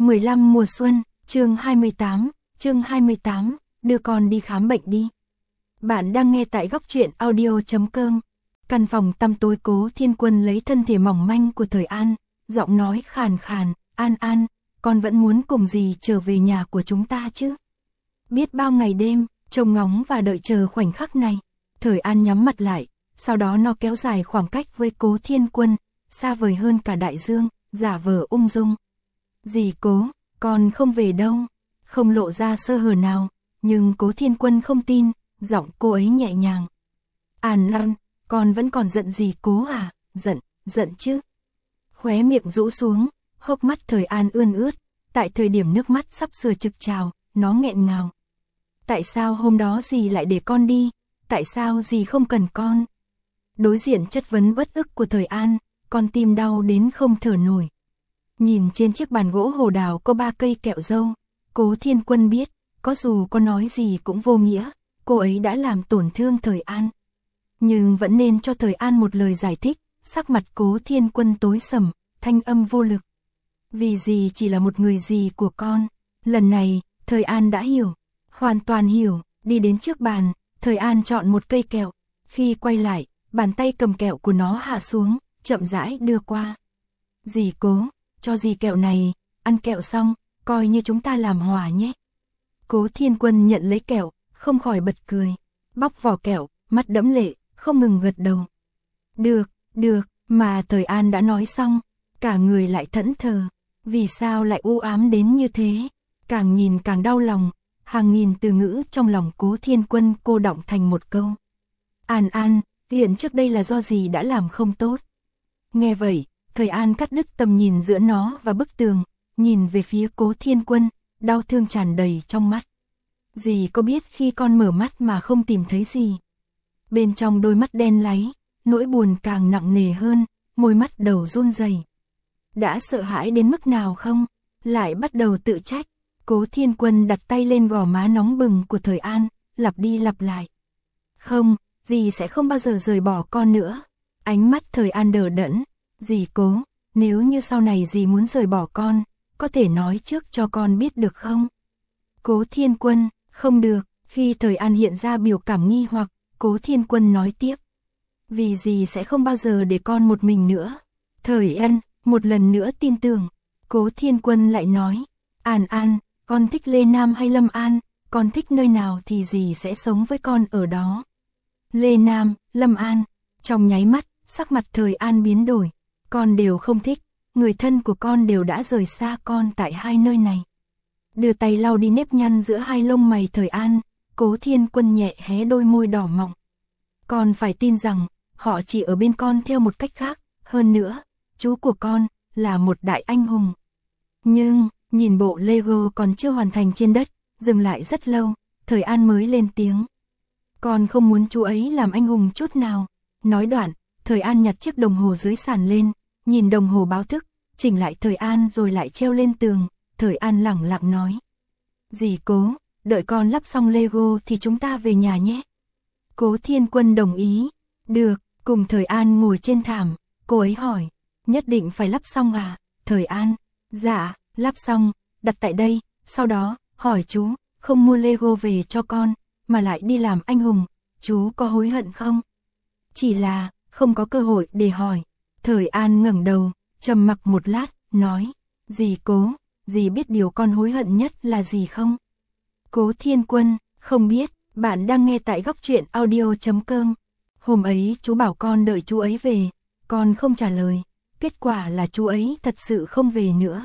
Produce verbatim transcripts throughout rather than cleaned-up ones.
mười lăm mùa xuân, chương hai mươi tám, chương hai mươi tám, đưa con đi khám bệnh đi. Bạn đang nghe tại góc truyện audio chấm com. Căn phòng tăm tối, Cố Thiên Quân lấy thân thể mỏng manh của Thời An, giọng nói khàn khàn, "An An, con vẫn muốn cùng dì trở về nhà của chúng ta chứ?" Biết bao ngày đêm, trông ngóng và đợi chờ khoảnh khắc này. Thời An nhắm mặt lại, sau đó nó kéo dài khoảng cách với Cố Thiên Quân, xa vời hơn cả đại dương, giả vờ ung dung. "Dì Cố, con không về đâu." Không lộ ra sơ hở nào, nhưng Cố Thiên Quân không tin, giọng cô ấy nhẹ nhàng. "An An, con vẫn còn giận dì Cố à?" "Giận, giận chứ." Khóe miệng rũ xuống, hốc mắt Thời An ươn ướt, tại thời điểm nước mắt sắp sửa trực trào, nó nghẹn ngào. "Tại sao hôm đó dì lại để con đi? Tại sao dì không cần con?" Đối diện chất vấn uất ức của Thời An, con tim đau đến không thở nổi. Nhìn trên chiếc bàn gỗ hồ đào có ba cây kẹo dâu, Cố Thiên Quân biết, có dù có nói gì cũng vô nghĩa, cô ấy đã làm tổn thương Thời An. Nhưng vẫn nên cho Thời An một lời giải thích, sắc mặt Cố Thiên Quân tối sầm, thanh âm vô lực. "Vì dì chỉ là một người dì của con." Lần này, Thời An đã hiểu, hoàn toàn hiểu, đi đến trước bàn, Thời An chọn một cây kẹo, khi quay lại, bàn tay cầm kẹo của nó hạ xuống, chậm rãi đưa qua. "Dì Cố, cho dì kẹo này, ăn kẹo xong, coi như chúng ta làm hòa nhé." Cố Thiên Quân nhận lấy kẹo, không khỏi bật cười, bóc vỏ kẹo, mắt đẫm lệ, không ngừng gật đầu. "Được, được." Mà Thời An đã nói xong, cả người lại thẫn thờ, vì sao lại u ám đến như thế, càng nhìn càng đau lòng, hàng nghìn từ ngữ trong lòng Cố Thiên Quân cô đọng thành một câu. "An An, hiện trước đây là do dì đã làm không tốt." Nghe vậy, Thời An cắt đứt tầm nhìn giữa nó và bức tường, nhìn về phía Cố Thiên Quân, đau thương tràn đầy trong mắt. "Dì có biết khi con mở mắt mà không tìm thấy gì?" Bên trong đôi mắt đen láy, nỗi buồn càng nặng nề hơn, môi mắt đầu run rẩy. "Đã sợ hãi đến mức nào không?" Lại bắt đầu tự trách. Cố Thiên Quân đặt tay lên gò má nóng bừng của Thời An, lặp đi lặp lại. "Không, dì sẽ không bao giờ rời bỏ con nữa." Ánh mắt Thời An đờ đẫn. "Dì Cố, nếu như sau này dì muốn rời bỏ con, có thể nói trước cho con biết được không?" Cố Thiên Quân, "Không được." Khi Thời An hiện ra biểu cảm nghi hoặc, Cố Thiên Quân nói tiếp. "Vì dì sẽ không bao giờ để con một mình nữa." Thời An một lần nữa tin tưởng. Cố Thiên Quân lại nói. "An An, con thích Lê Nam hay Lâm An, con thích nơi nào thì dì sẽ sống với con ở đó." Lê Nam, Lâm An. Trong nháy mắt, sắc mặt Thời An biến đổi. "Con đều không thích, người thân của con đều đã rời xa con tại hai nơi này." Đưa tay lau đi nếp nhăn giữa hai lông mày Thời An, Cố Thiên Quân nhẹ hé đôi môi đỏ mọng. "Con phải tin rằng, họ chỉ ở bên con theo một cách khác, hơn nữa, chú của con là một đại anh hùng." Nhưng, nhìn bộ Lego còn chưa hoàn thành trên đất, dừng lại rất lâu, Thời An mới lên tiếng. "Con không muốn chú ấy làm anh hùng chút nào." Nói đoạn, Thời An nhặt chiếc đồng hồ dưới sàn lên, nhìn đồng hồ báo thức, chỉnh lại Thời An rồi lại treo lên tường. Thời An lẳng lặng nói. "Dì Cố, đợi con lắp xong Lego thì chúng ta về nhà nhé." Cố Thiên Quân đồng ý. "Được." Cùng Thời An ngồi trên thảm, cô ấy hỏi. "Nhất định phải lắp xong à?" Thời An. "Dạ, lắp xong, đặt tại đây, sau đó, hỏi chú, không mua Lego về cho con, mà lại đi làm anh hùng, chú có hối hận không?" Chỉ là, không có cơ hội để hỏi. Thời An ngẩng đầu, trầm mặc một lát, nói. "Dì Cố, dì biết điều con hối hận nhất là gì không?" Cố Thiên Quân, "Không biết." Bạn đang nghe tại góc truyện audio chấm com. "Hôm ấy chú bảo con đợi chú ấy về, con không trả lời, kết quả là chú ấy thật sự không về nữa."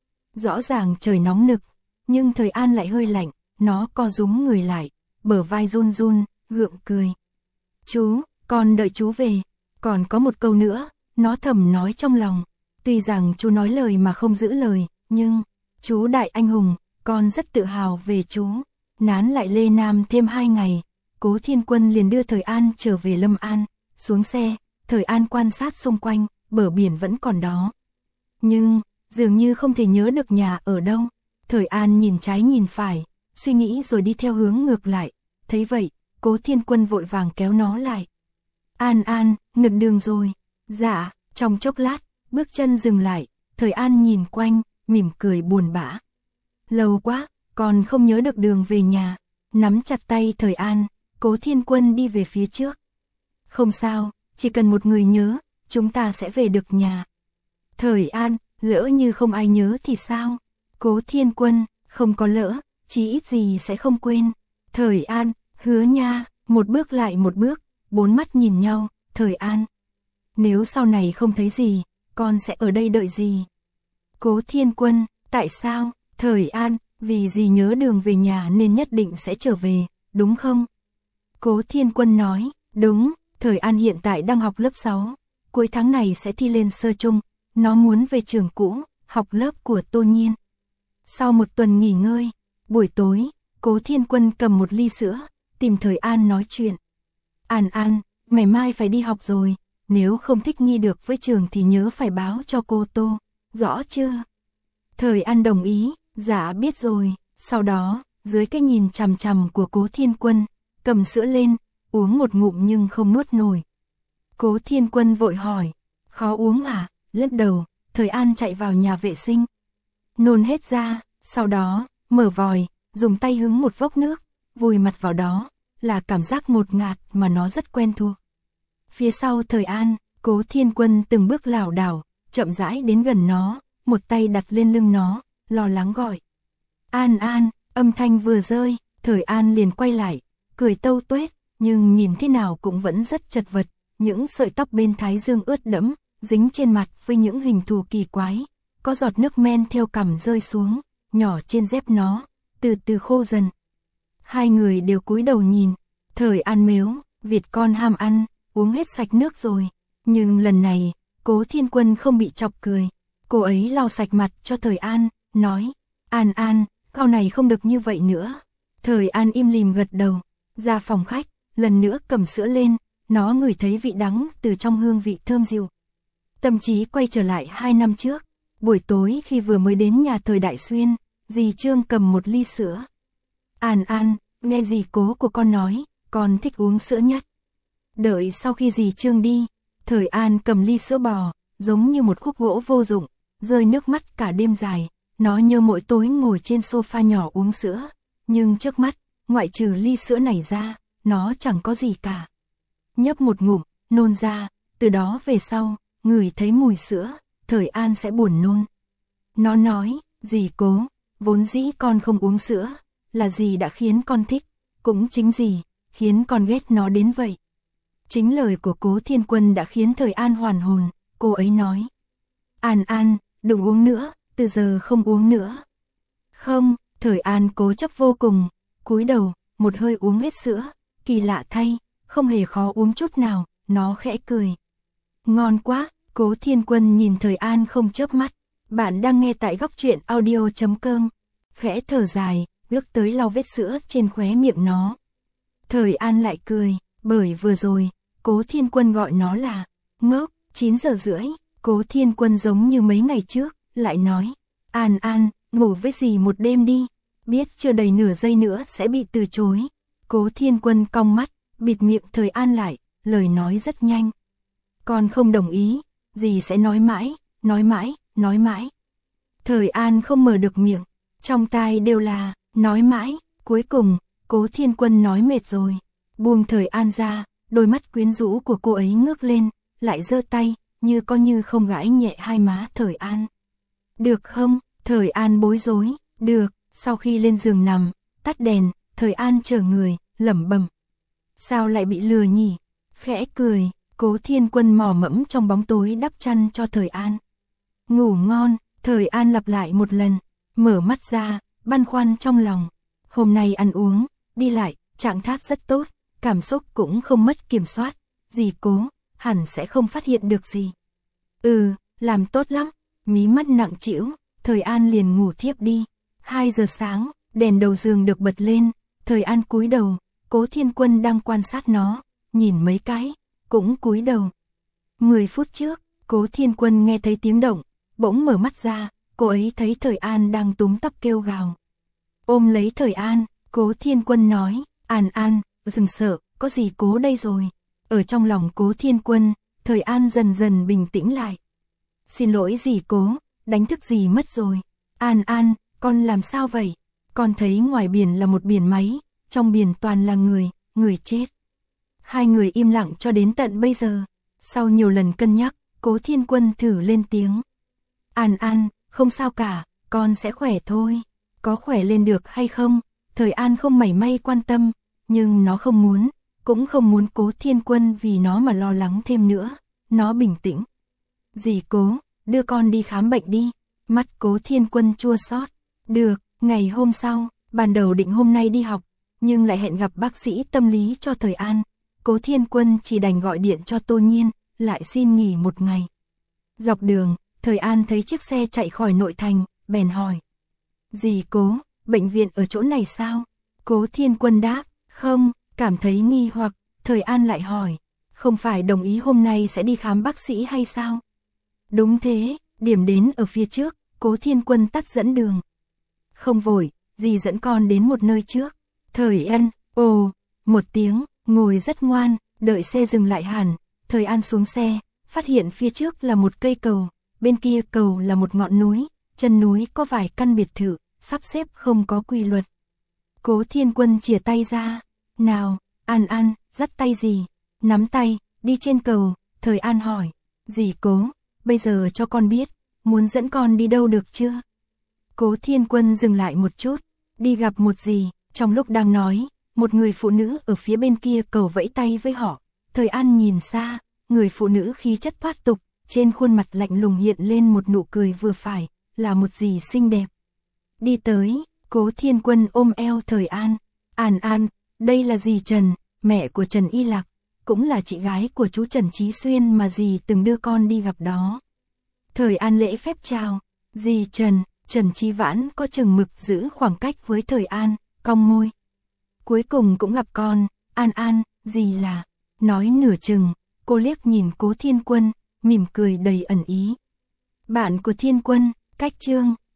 Rõ ràng trời nóng nực, nhưng Thời An lại hơi lạnh, nó co rúm người lại, bờ vai run run, gượng cười. "Chú, con đợi chú về." Còn có một câu nữa, nó thầm nói trong lòng. Tuy rằng chú nói lời mà không giữ lời, nhưng, chú đại anh hùng, con rất tự hào về chú. Nán lại Lê Nam thêm hai ngày, Cố Thiên Quân liền đưa Thời An trở về Lâm An. Xuống xe, Thời An quan sát xung quanh, bờ biển vẫn còn đó. Nhưng, dường như không thể nhớ được nhà ở đâu. Thời An nhìn trái nhìn phải, suy nghĩ rồi đi theo hướng ngược lại. Thấy vậy, Cố Thiên Quân vội vàng kéo nó lại. "An An, ngược đường rồi." "Dạ." Trong chốc lát, bước chân dừng lại, Thời An nhìn quanh, mỉm cười buồn bã. Lâu quá, còn không nhớ được đường về nhà. Nắm chặt tay Thời An, Cố Thiên Quân đi về phía trước. Không sao, chỉ cần một người nhớ, chúng ta sẽ về được nhà. Thời An, lỡ như không ai nhớ thì sao? Cố Thiên Quân, không có lỡ, chí ít gì sẽ không quên. Thời An, hứa nha, một bước lại một bước, bốn mắt nhìn nhau. Thời An, nếu sau này không thấy gì, con sẽ ở đây đợi gì? Cố Thiên Quân, tại sao? Thời An, vì dì nhớ đường về nhà nên nhất định sẽ trở về, đúng không? Cố Thiên Quân nói, đúng, Thời An hiện tại đang học lớp sáu, cuối tháng này sẽ thi lên sơ trung, nó muốn về trường cũ, học lớp của Tô Nhiên. Sau một tuần nghỉ ngơi, buổi tối, Cố Thiên Quân cầm một ly sữa, tìm Thời An nói chuyện. An An, ngày mai phải đi học rồi, nếu không thích nghi được với trường thì nhớ phải báo cho cô Tô, rõ chưa? Thời An đồng ý, dạ biết rồi, sau đó, dưới cái nhìn chằm chằm của Cố Thiên Quân, cầm sữa lên, uống một ngụm nhưng không nuốt nổi. Cố Thiên Quân vội hỏi, khó uống à? Lắc đầu, Thời An chạy vào nhà vệ sinh. Nôn hết ra, sau đó, mở vòi, dùng tay hứng một vốc nước, vùi mặt vào đó, là cảm giác ngột ngạt mà nó rất quen thuộc. Phía sau Thời An, Cố Thiên Quân từng bước lảo đảo, chậm rãi đến gần nó, một tay đặt lên lưng nó, lo lắng gọi. An An, âm thanh vừa rơi, Thời An liền quay lại, cười tâu tuét, nhưng nhìn thế nào cũng vẫn rất chật vật, những sợi tóc bên thái dương ướt đẫm, dính trên mặt với những hình thù kỳ quái, có giọt nước men theo cằm rơi xuống, nhỏ trên dép nó, từ từ khô dần. Hai người đều cúi đầu nhìn, Thời An mếu, vịt con ham ăn, uống hết sạch nước rồi, nhưng lần này, Cố Thiên Quân không bị chọc cười, cô ấy lau sạch mặt cho Thời An, nói, An An, câu này không được như vậy nữa. Thời An im lìm gật đầu, ra phòng khách, lần nữa cầm sữa lên, nó ngửi thấy vị đắng từ trong hương vị thơm dịu. Tâm trí quay trở lại hai năm trước, buổi tối khi vừa mới đến nhà Thời Đại Xuyên, dì Trương cầm một ly sữa. An An, nghe dì Cố của con nói, con thích uống sữa nhất. Đợi sau khi dì Trương đi, Thời An cầm ly sữa bò, giống như một khúc gỗ vô dụng, rơi nước mắt cả đêm dài. Nó nhớ mỗi tối ngồi trên sofa nhỏ uống sữa, nhưng trước mắt, ngoại trừ ly sữa này ra, nó chẳng có gì cả. Nhấp một ngụm, nôn ra, từ đó về sau, ngửi thấy mùi sữa, Thời An sẽ buồn nôn. Nó nói, dì Cố, vốn dĩ con không uống sữa, là dì đã khiến con thích, cũng chính dì, khiến con ghét nó đến vậy. Chính lời của Cố Thiên Quân đã khiến Thời An hoàn hồn, cô ấy nói. An An, đừng uống nữa, từ giờ không uống nữa. Không, Thời An cố chấp vô cùng, cúi đầu, một hơi uống hết sữa, kỳ lạ thay, không hề khó uống chút nào, nó khẽ cười. Ngon quá, Cố Thiên Quân nhìn Thời An không chớp mắt, bạn đang nghe tại góc truyện audio chấm com, khẽ thở dài, bước tới lau vết sữa trên khóe miệng nó. Thời An lại cười, bởi vừa rồi, Cố Thiên Quân gọi nó là ngốc. Chín giờ rưỡi, Cố Thiên Quân giống như mấy ngày trước, lại nói, An An, ngủ với dì một đêm đi, biết chưa đầy nửa giây nữa sẽ bị từ chối. Cố Thiên Quân cong mắt, bịt miệng Thời An lại, lời nói rất nhanh. Con không đồng ý, dì sẽ nói mãi, nói mãi, nói mãi. Thời An không mở được miệng, trong tai đều là, nói mãi, cuối cùng, Cố Thiên Quân nói mệt rồi, buông Thời An ra, đôi mắt quyến rũ của cô ấy ngước lên, lại giơ tay, như có như không gãi nhẹ hai má Thời An. Được không? Thời An bối rối, được, sau khi lên giường nằm, tắt đèn, Thời An chờ người, lẩm bẩm. Sao lại bị lừa nhỉ? Khẽ cười, Cố Thiên Quân mò mẫm trong bóng tối đắp chăn cho Thời An. Ngủ ngon, Thời An lặp lại một lần, mở mắt ra, băn khoăn trong lòng. Hôm nay ăn uống, đi lại, trạng thái rất tốt, cảm xúc cũng không mất kiểm soát, dì Cố, hẳn sẽ không phát hiện được gì. Ừ, làm tốt lắm, mí mắt nặng trĩu, Thời An liền ngủ thiếp đi. Hai giờ sáng, đèn đầu giường được bật lên, Thời An cúi đầu, Cố Thiên Quân đang quan sát nó, nhìn mấy cái, cũng cúi đầu. Mười phút trước, Cố Thiên Quân nghe thấy tiếng động, bỗng mở mắt ra, cô ấy thấy Thời An đang túm tóc kêu gào. Ôm lấy Thời An, Cố Thiên Quân nói, An An, đừng sợ, có dì Cố đây rồi. Ở trong lòng Cố Thiên Quân, Thời An dần dần bình tĩnh lại. Xin lỗi dì Cố, đánh thức dì mất rồi. An An, con làm sao vậy? Con thấy ngoài biển là một biển máy, trong biển toàn là người, người chết. Hai người im lặng cho đến tận bây giờ. Sau nhiều lần cân nhắc, Cố Thiên Quân thử lên tiếng. An An, không sao cả, con sẽ khỏe thôi. Có khỏe lên được hay không? Thời An không mảy may quan tâm, nhưng nó không muốn, cũng không muốn Cố Thiên Quân vì nó mà lo lắng thêm nữa. Nó bình tĩnh. Dì Cố, đưa con đi khám bệnh đi. Mắt Cố Thiên Quân chua xót. Được, ngày hôm sau, ban đầu định hôm nay đi học, nhưng lại hẹn gặp bác sĩ tâm lý cho Thời An. Cố Thiên Quân chỉ đành gọi điện cho Tô Nhiên, lại xin nghỉ một ngày. Dọc đường, Thời An thấy chiếc xe chạy khỏi nội thành, bèn hỏi. Dì Cố, bệnh viện ở chỗ này sao? Cố Thiên Quân đáp, không, cảm thấy nghi hoặc, Thời An lại hỏi. Không phải đồng ý hôm nay sẽ đi khám bác sĩ hay sao? Đúng thế, điểm đến ở phía trước, Cố Thiên Quân tắt dẫn đường. Không vội, dì dẫn con đến một nơi trước. Thời An, ồ, một tiếng, ngồi rất ngoan, đợi xe dừng lại hẳn. Thời An xuống xe, phát hiện phía trước là một cây cầu, bên kia cầu là một ngọn núi, chân núi có vài căn biệt thự, sắp xếp không có quy luật. Cố Thiên Quân chìa tay ra, nào, An An, dắt tay dì, nắm tay, đi trên cầu. Thời An hỏi, dì Cố, bây giờ cho con biết, muốn dẫn con đi đâu được chưa? Cố Thiên Quân dừng lại một chút, đi gặp một dì, trong lúc đang nói, một người phụ nữ ở phía bên kia cầu vẫy tay với họ. Thời An nhìn xa, người phụ nữ khí chất thoát tục, trên khuôn mặt lạnh lùng hiện lên một nụ cười vừa phải, là một dì xinh đẹp. Đi tới, Cố Thiên Quân ôm eo Thời An. An An, đây là dì Trần, mẹ của Trần Y Lạc, cũng là chị gái của chú Trần Chí Xuyên mà dì từng đưa con đi gặp đó. Thời An lễ phép chào, dì Trần. Trần Chí Vãn có chừng mực giữ khoảng cách với Thời An, cong môi. Cuối cùng cũng gặp con, An An, dì là, nói nửa chừng, cô liếc nhìn Cố Thiên Quân, mỉm cười đầy ẩn ý. Bạn của Thiên Quân, cách chương.